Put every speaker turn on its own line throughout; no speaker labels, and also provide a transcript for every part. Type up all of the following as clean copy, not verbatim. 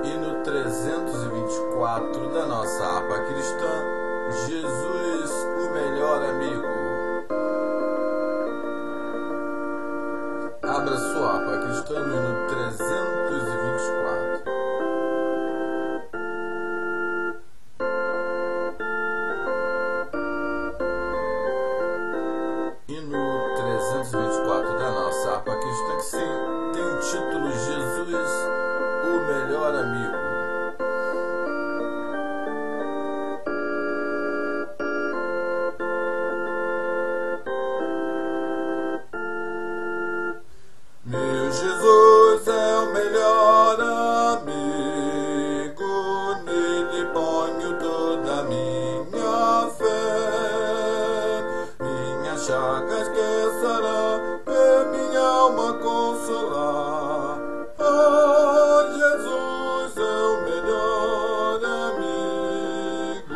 E no 324 da nossa harpa cristã, Jesus, o melhor amigo. Abra sua harpa cristã no hino 324. Hino 324 da nossa harpa cristã, que tem o título Jesus, o melhor amigo. Meu Jesus é o melhor amigo, nele ponho toda a minha fé. Minhas chagas que sará, e minha alma consolar. Ah, Jesus é o melhor amigo.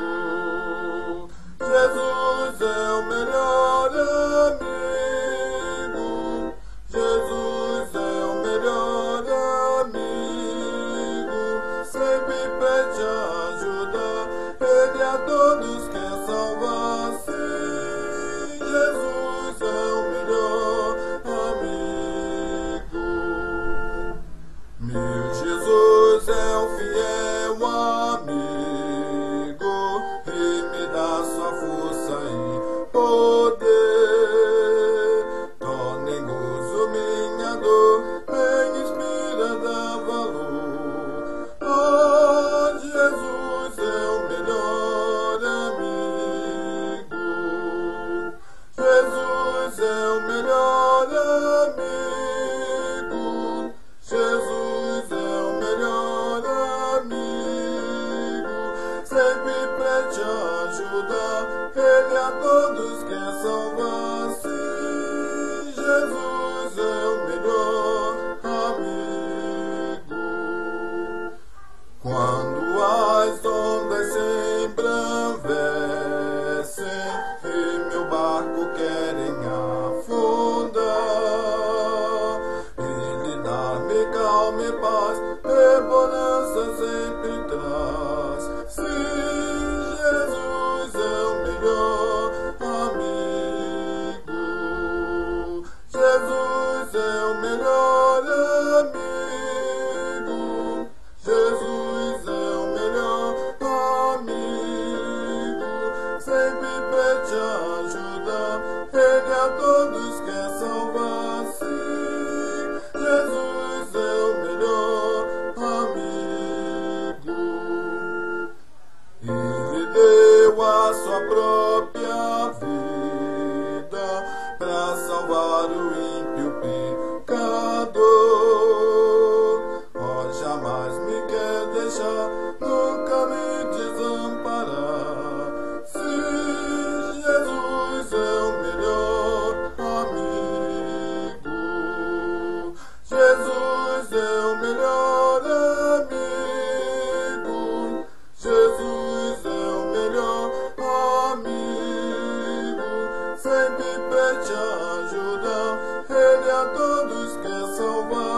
Jesus é o melhor amigo. Jesus é o melhor amigo. Sempre pede ajuda, ele a todos quer salvar. Sim, Jesus é o melhor amigo. Meu Jesus é o fiel amigo e me dá sua força e poder. Torna em gozo minha dor, em inspira dá valor. Ah, Jesus é o melhor amigo. Jesus é o melhor amigo. Jesus é o melhor amigo. Sempre preste ajuda, ele a todos quer salvar. Sim, Jesus é o melhor amigo. Quando as ondas se embravecem e meu barco querem afundar, ele dá-me calma e paz, e bonança sempre traz. Sim, Jesus é o melhor amigo. Jesus é o melhor amigo. Jesus é o melhor amigo. Sempre pede ajuda, ele a todos quer salvar. Sim, Jesus é o melhor amigo. Ele deu a sua própria vida para salvar o ímpio pecador. Oh, jamais me quer deixar, nunca me desamparar. Sim, Jesus é o melhor amigo. Jesus é o melhor amigo. Jesus é o melhor amigo. Sempre pede ajuda, ele a todos quer salvar.